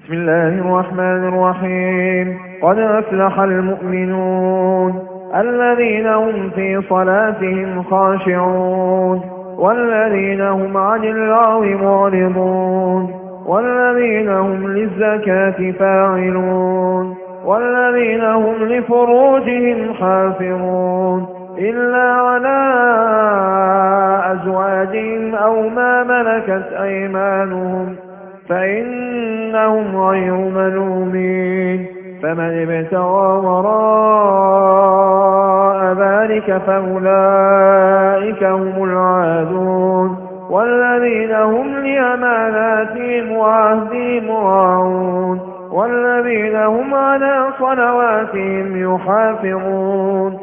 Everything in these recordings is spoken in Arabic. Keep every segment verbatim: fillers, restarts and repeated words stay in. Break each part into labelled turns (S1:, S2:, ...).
S1: بسم الله الرحمن الرحيم. قد أفلح المؤمنون الذين هم في صلاتهم خاشعون والذين هم عن اللغو معرضون والذين هم للزكاة فاعلون والذين هم لفروجهم حافظون إلا على أزواجهم أو ما ملكت أيمانهم فإنهم غير ملومين. فمن ابتغى وراء ذلك فأولئك هم العادون والذين هم لأماناتهم وعهدهم راعون والذين هم على صلواتهم يحافظون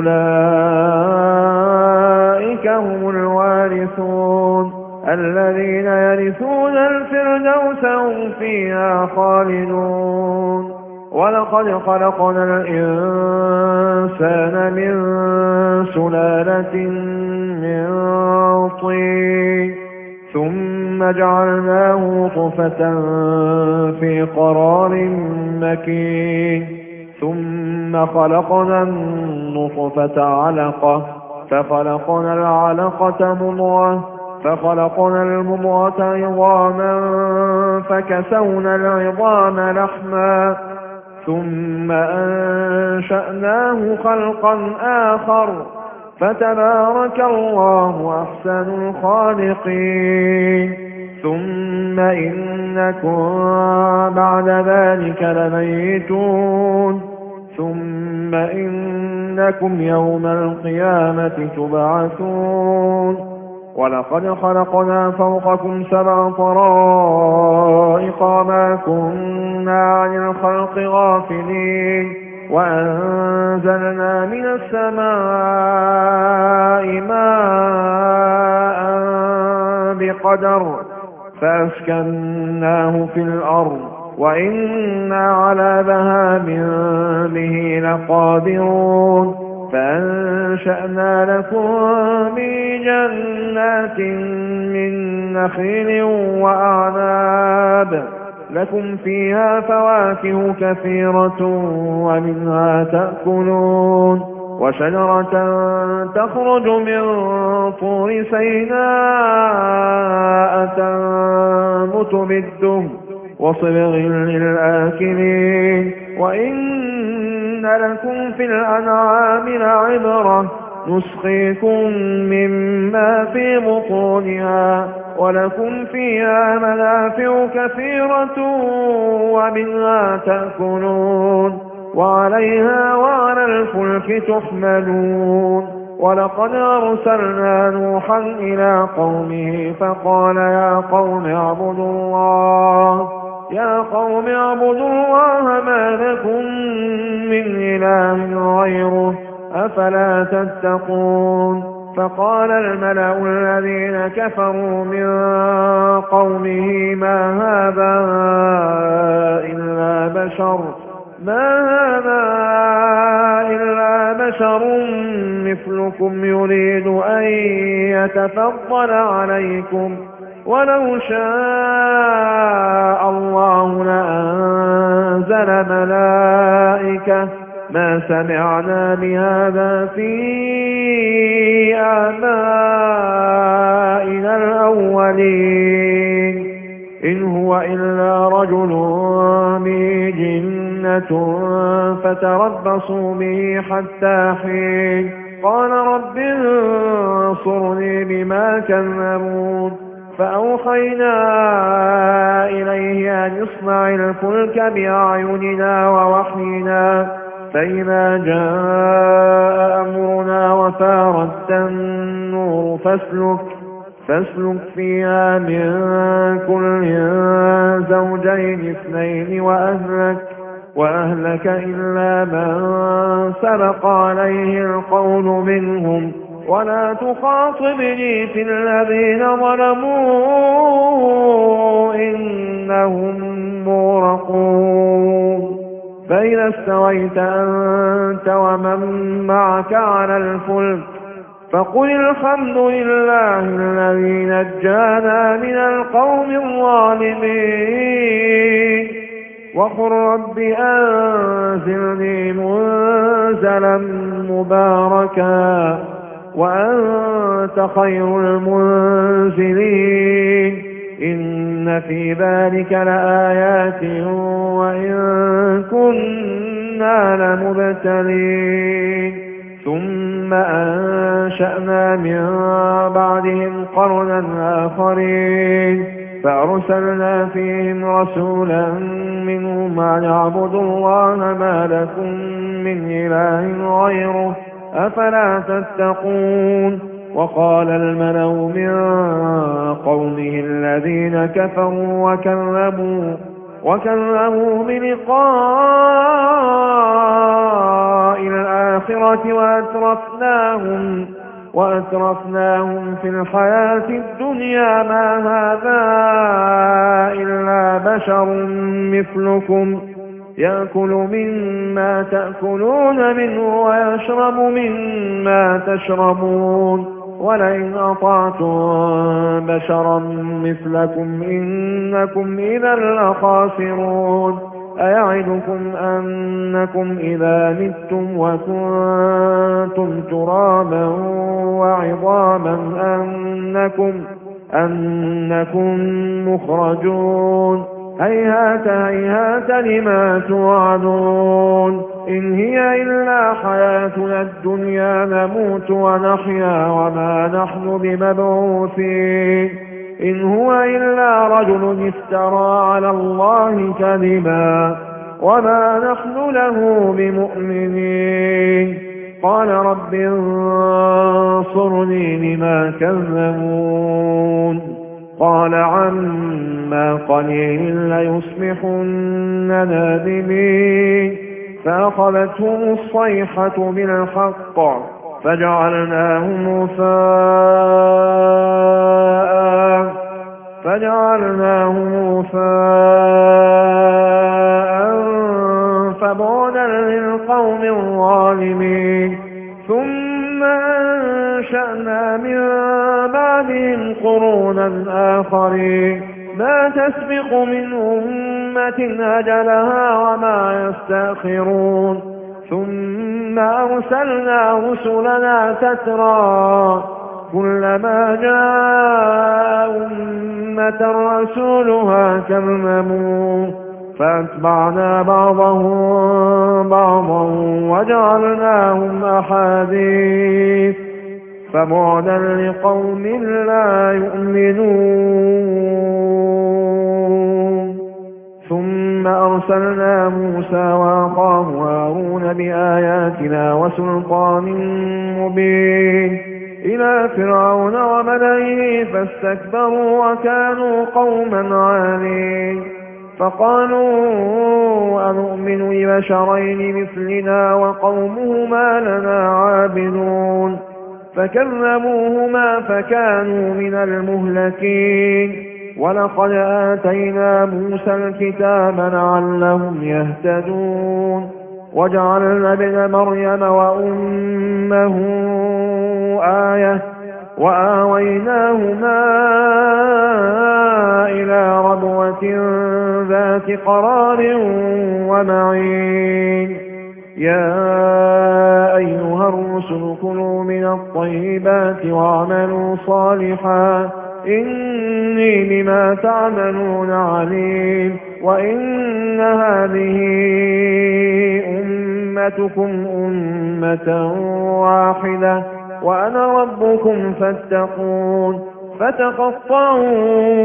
S1: أولئك هم الوارثون الذين يرثون الفردوس هم فيها خالدون. ولقد خلقنا الإنسان من سلالة من طين ثم جعلناه نطفة في قرار مكين ثم خلقنا النطفة علقة فخلقنا العلقة مضغة فخلقنا المضغة عظاما فكسونا العظام لحما ثم أنشأناه خلقا آخر فتبارك الله أحسن الخالقين. ثم إنكم بعد ذلك لميتون ثم إنكم يوم القيامة تبعثون. ولقد خلقنا فوقكم سبع طرائق ما كنا عن الخلق غافلين وأنزلنا من السماء ماء بقدر فأسكناه في الأرض وإنا على ذهاب به لقادرون. فأنشأنا لكم من جنات من نخيل وأعناب لكم فيها فواكه كثيرة ومنها تأكلون وشجرة تخرج من طور سيناء تنبت بالدهن وصبغ للآكلين. وإن لكم في الأنعام لعبرة نسقيكم مما في بطونها ولكم فيها منافع كثيرة ومنها تأكلون وعليها وعلى الفلك تحملون. ولقد أرسلنا نوحا إلى قومه فقال يا قوم اعبدوا الله يا قوم اعبدوا الله ما لكم من إله غيره أفلا تتقون. فقال الملأ الذين كفروا من قومه ما هذا إلا بشر ما هذا إلا بشر مثلكم يريد أن يتفضل عليكم ولو شاء الله لأنزل ملائكة ما سمعنا بهذا في آبائنا الأولين إن هو إلا رجل به جنة فتربصوا به حتى حين. قال رب انصرني بما كذبون. فأوحينا إليه أن يصنع الفلك بأعيننا ووحينا فإذا جاء أمرنا وفارت النور فاسلك فاسلك فيها من كل زوجين اثنين وأهلك وأهلك إلا من سبق عليه القول منهم ولا تخاطبني في الذين ظلموا إنهم مغرقون. فإذا استويت أنت ومن معك على الفلك فقل الحمد لله الذي نجانا من القوم الظالمين وقل رب أنزلني منزلا مباركا وأنت خير المنزلين إن في ذلك لآيات وإن كنا لمبتلين ثم أنشأنا من بعدهم قرنا آخرين فأرسلنا فيهم رسولا منهم أن اعبدوا الله ما لكم من إله غيره أفلا تتقون وقال الملأ من قومه الذين كفروا وكذبوا وكذبوا بلقاء الآخرة وأترفناهم وأترفناهم في الحياة الدنيا ما هذا إلا بشر مثلكم يأكل مما تأكلون منه ويشرب مما تشربون ولئن أطعتم بشرا مثلكم إنكم إذا لخاسرون أيعدكم أنكم إذا متم وكنتم ترابا وعظاما أنكم, أنكم مخرجون هيهات هيهات لما توعدون إن هي إلا حياتنا الدنيا نموت ونحيا وما نحن بمبعوثين إن هو إلا رجل افترى على الله كذبا وما نحن له بمؤمنين قال رب انصرني بما كذبون قال عما قليل ليصبحن نادمين فأخذتهم الصيحة بالحق فجعلناهم غثاء فجعلناهم غثاء فبعدا للقوم الظالمين ثم أنشأنا من بعدهم قرونا آخرين ما تسبق من أمة أجلها وما يستأخرون ثم أرسلنا رسلنا تترى كلما جاء أمة رسولها كذبوا فأتبعنا بعضهم بعضا وجعلناهم أحاديث فبعدا لقوم لا يؤمنون ثم أرسلنا موسى وأخاه هارون بآياتنا وسلطان مبين إلى فرعون وملئه فاستكبروا وكانوا قوما عالين فقالوا أنؤمن لبشرين مثلنا وقومهما لنا عابدون فكذبوهما فكانوا من المهلكين ولقد آتينا موسى الكتاب لعلهم يهتدون وجعلنا ابن مريم وأمه آية وآويناهما إلى ربوة ذات قرار ومعين يا أيها الرسل كلوا من الطيبات واعملوا صالحا إني بما تعملون عليم وإن هذه أمتكم أمة واحدة وأنا ربكم فاتقون فتقطعوا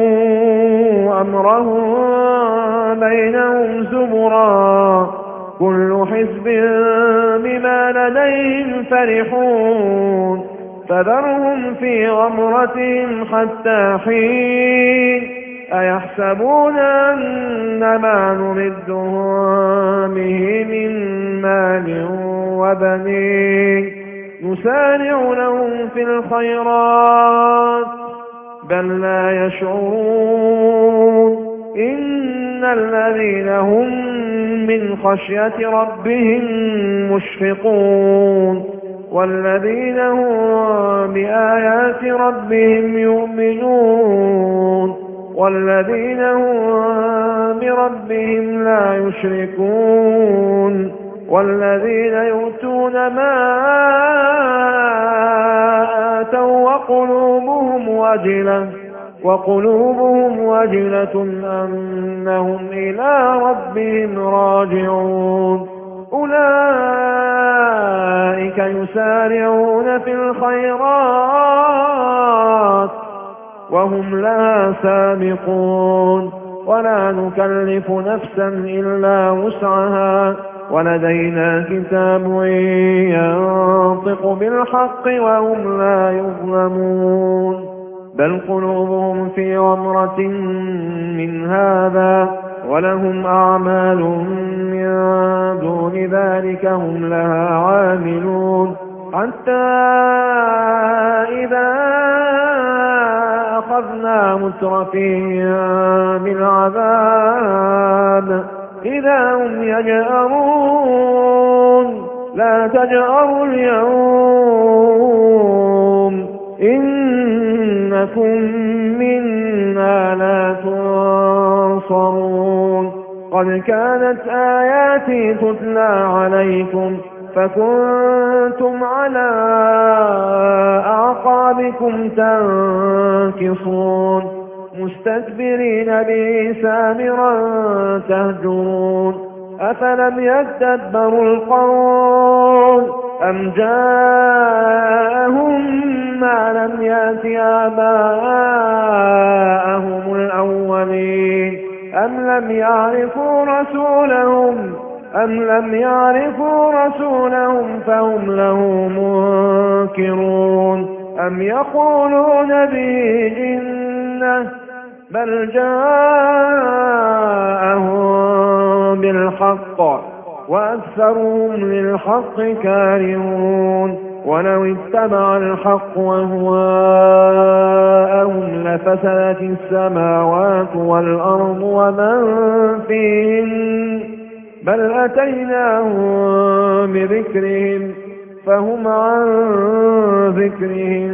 S1: أمرهم بينهم زبرا كل حزب بما لديهم فرحون فذرهم في غمرتهم حتى حين أيحسبون أن ما نمدهم به من مال وبنين نسارع لهم في الخيرات بل لا يشعرون إن الذين هم من خشية ربهم مشفقون والذين هم بآيات ربهم يؤمنون والذين هم بربهم لا يشركون والذين يؤتون ما آتوا وقلوبهم وجلة وقلوبهم وجلة أنهم إلى ربهم راجعون أولئك يسارعون في الخيرات وهم لها سابقون ولا نكلف نفسا إلا وسعها ولدينا كتاب ينطق بالحق وهم لا يظلمون بل قلوبهم في غمرة من هذا ولهم أعمال من دون ذلك هم لها عاملون حتى إذا أخذنا مترفيها بالعذاب إذا هم يجأرون لا تجأروا اليوم إنكم منا لا تنصرون قد كانت آياتي تتلى عليكم فكنتم على أعقابكم تنكصون مستكبرين به سامرا تهجرون أفلم يدبروا القول أم جاءهم ما لم يأت آباءهم الأولين أم لم يعرفوا رسولهم أم لم يعرفوا رسولهم فهم له منكرون أم يقولون به جنة بل جاءهم بالحق وأكثرهم للحق كارهون ولو اتبع الحق أهواءهم لفسدت السماوات والأرض ومن فيهن بل أتيناهم بذكرهم فهم عن ذكرهم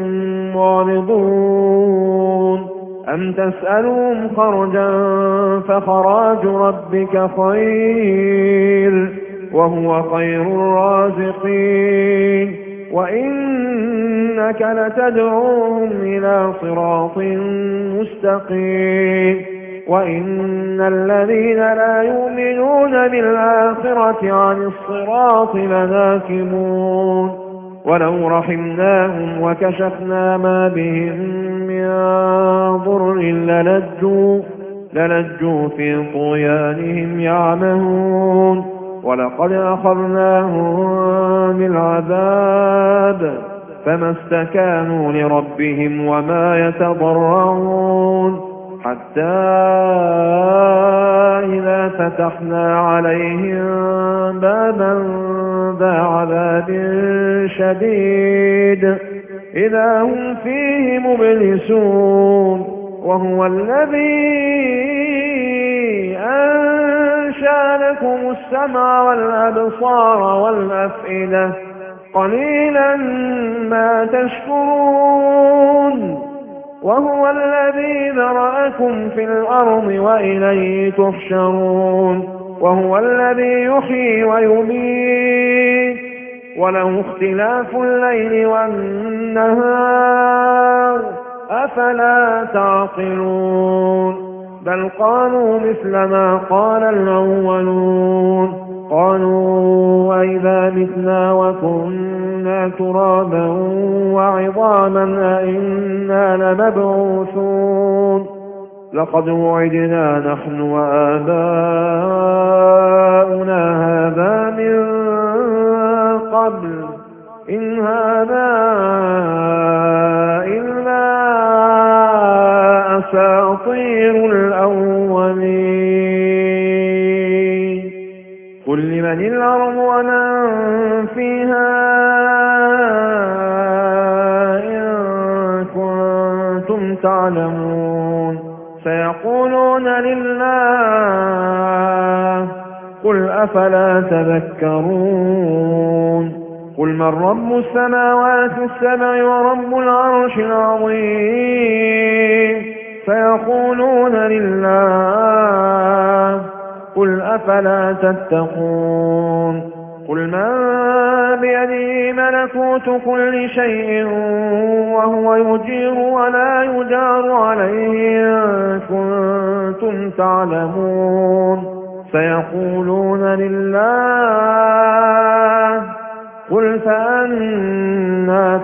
S1: معرضون أم تسألهم خرجا فخراج ربك خير وهو خير الرازقين وإنك لتدعوهم إلى صراط مستقيم وإن الذين لا يؤمنون بالآخرة عن الصراط لناكبون ولو رحمناهم وكشفنا ما بهم من ضر للجوا للجوا في طغيانهم يعمهون ولقد أخذناهم بالعذاب فما استكانوا لربهم وما يتضرعون حتى إذا فتحنا عليهم بابا ذا عذاب شديد إذا هم فيه مبلسون وهو الذي أنشأ لكم السمع والأبصار والأفئدة قليلا ما تشكرون وهو الذي ذرأكم في الأرض وإليه تحشرون وهو الذي يحيي ويميت وله اختلاف الليل والنهار أفلا تعقلون بل قالوا مثل ما قال الأولون قالوا وإذا متنا وكنا ترابا وعظاما أئنا لمبعوثون لقد وعدنا نحن وآباؤنا هذا من قبل إن هذا إلا أساطير الأولين قل لمن الأرض ومن فيها إن كنتم تعلمون سيقولون لله قل أفلا تذكرون قل من رب السماوات السبع ورب العرش العظيم سيقولون لله قل أفلا تتقون قل من بيده ملكوت كل شيء وهو يجير ولا يجار عليه إن كنتم تعلمون سيقولون لله قل فأنى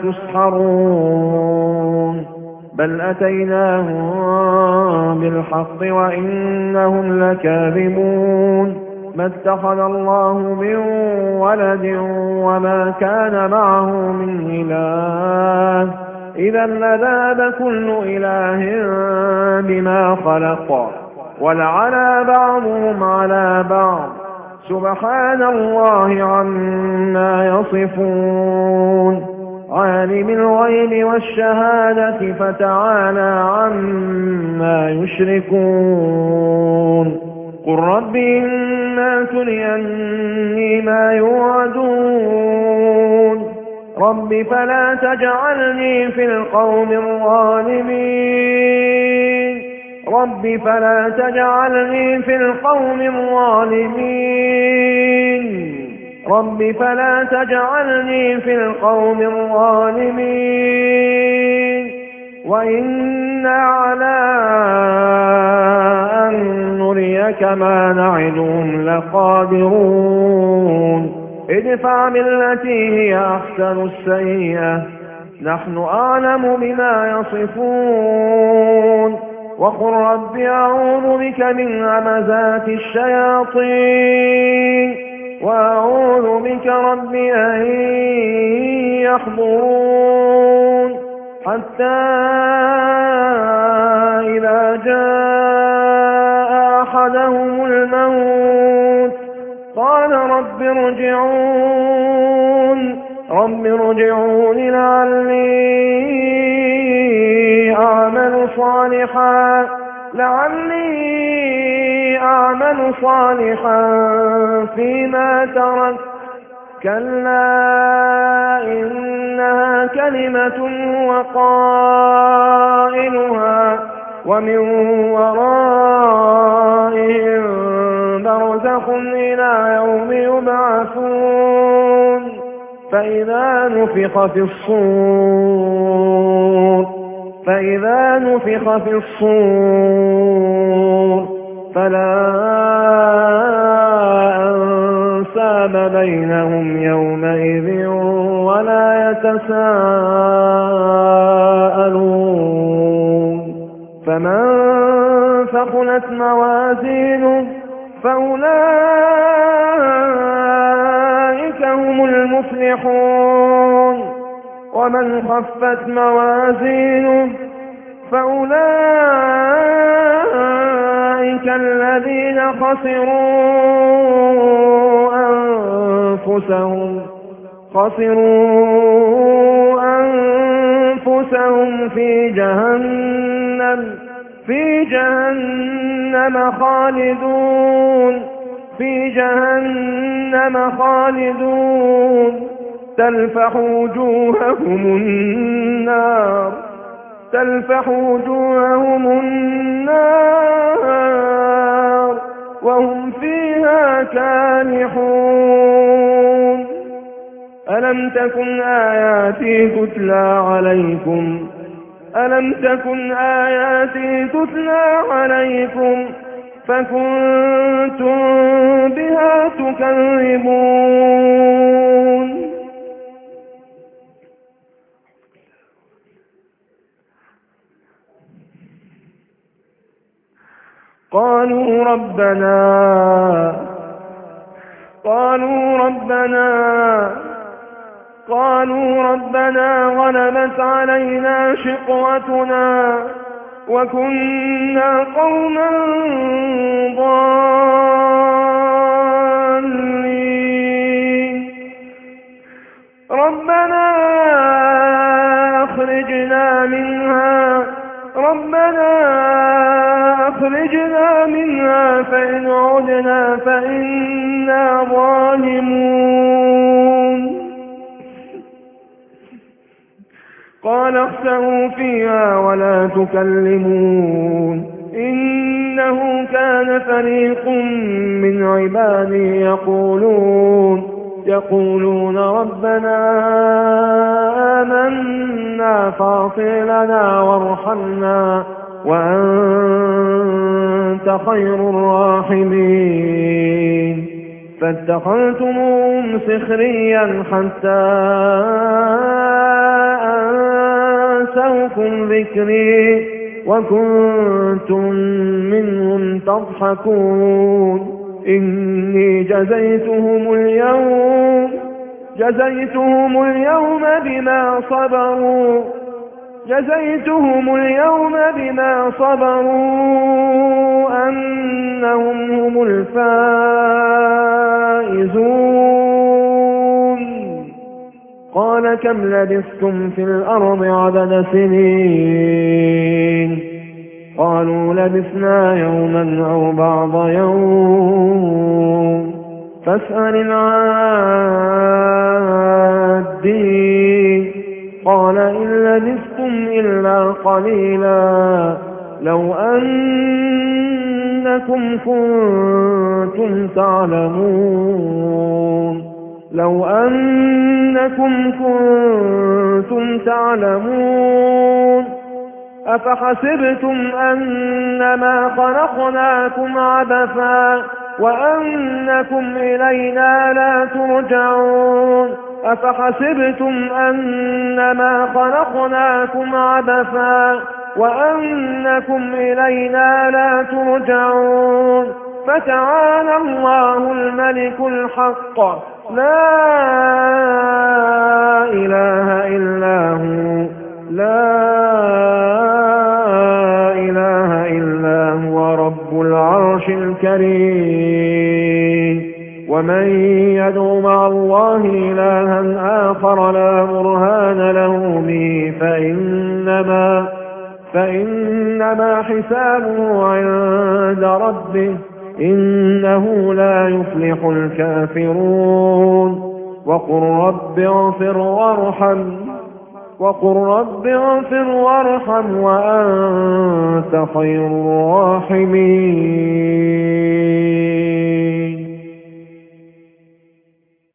S1: تسحرون بل أتيناهم بالحق وإنهم لكاذبون ما اتخذ الله من ولد وما كان معه من إله إذا لذاب كل إله بما خلق ولعلى بعضهم على بعض سبحان الله عما يصفون عالم الغيب والشهادة فتعالى عما يشركون قل رب إما تريني ما يوعدون رب فلا تجعلني في القوم الظالمين رب فلا تجعلني في القوم الظالمين رب فلا تجعلني في القوم الظالمين وإنا على أن نريك ما نعدهم لقادرون ادفع بالتي هي أحسن السيئة نحن أعلم بما يصفون وقل رب أعوذ بك من همزات الشياطين وأعوذ بك رب أن يحضرون حتى إذا جاء أحدهم الموت قال رب ارجعون رب ارجعون لعلي أعمل صالحا لعلي أعمل صالحا فيما ترك كلا إنها كلمة وقائلها ومن ورائهم برزخ إلى يوم يبعثون فإذا نفخ في الصور فإذا نفخ في الصور فلا أنساب بينهم يومئذ ولا يتساءلون فمن ثقلت موازينه فأولئك هم المفلحون ومن خفت موازينه فأولئك الذين خسروا أنفسهم خسروا أنفسهم في جهنم في جهنم خالدون في جهنم خالدون تلفح وجوههم النار تلفح وجوههم النار وهم فيها كالحون ألم تكن آياتي تتلى عليكم ألم تكن آياتي تتلى عليكم فكنتم بها تكذبون قالوا ربنا قالوا ربنا قالوا ربنا غلبت علينا شقوتنا وكنا قوما ضالين ربنا أخرجنا منها ربنا أخرجنا منها فإن عدنا فإنا ظالمون قال اخسئوا فيها ولا تكلمون إنه كان فريق من عبادي يقولون يقولون ربنا آمنا فاغفر لنا وارحمنا وأنت خير الراحمين فاتخذتموهم سخريا حتى أنسوكم ذكري وكنتم منهم تضحكون إني جزيتهم اليوم جزيتهم اليوم بما صبروا جزيتهم اليوم بما صبروا أنهم هم الفائزون قال كم لبثتم في الأرض عدد سنين قالوا لبثنا يوما أو بعض يوم فاسأل العادين قال إن لبثتم إلا قليلا لو أنكم كنتم تعلمون لو أنكم كنتم تعلمون أفحسبتم أنما خلقناكم عبثا وأنكم إلينا لا ترجعون أفحسبتم أنما خلقناكم عبثا وأنكم إلينا لا ترجعون فتعالى الله الملك الحق لا إله إلا هو لا إله إلا هو رب العرش الكريم ومن يدعو مع الله إلها آخر لا برهان له به فإنما فإنما حسابه عند ربه إنه لا يفلح الكافرون وقل رب اغفر وارحم وقل رب اغفر وارحم وأنت خير الراحمين